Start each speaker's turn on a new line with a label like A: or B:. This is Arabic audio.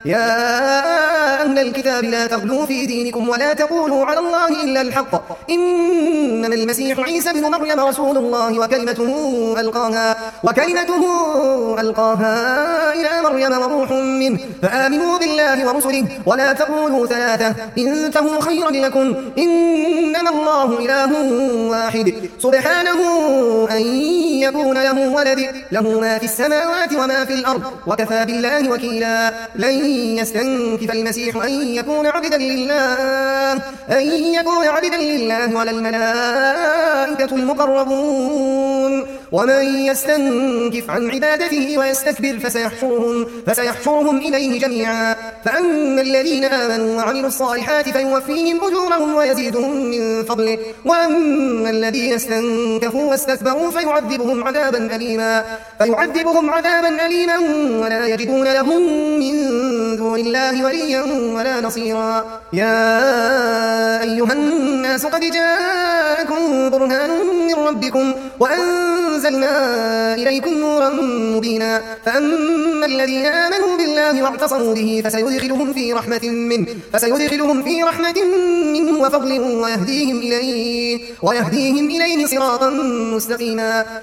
A: يا أهل الكتاب لا تغلوا في دينكم ولا تقولوا على الله إلا الحق إنما المسيح عيسى بن مريم رسول الله وكلمته ألقاها إلى مريم وروح منه فآمنوا بالله ورسله ولا تقولوا ثلاثة انتهوا خيرا لكم إنما الله إله واحد سبحانه أن يكون له ولد له ما في السماوات وما في الأرض وكفى بالله وكيلا لن يستنكف المسيح أن يكون عبدا لله ولا الملائكة المقربون ومن يستنكف عن عبادته ويستكبر فسيحشرهم إليه جميعا فأما الذين آمنوا وعملوا الصالحات فيوفيهم أجورهم ويزيدهم من فضله وأما الذين استنكفوا واستكبروا فيعذبهم عذابا أليما ولا يجدون لهم من دون الله وليا ولا نصيرا يا أيها الناس قد جاءكم برهان من ربكم وأنزلنا إليكم نورا مبينا فأما الذين آمنوا بالله واعتصموا به فسيدخلهم في رحمة منه وفضل ويهديهم إليه صراطا مستقيما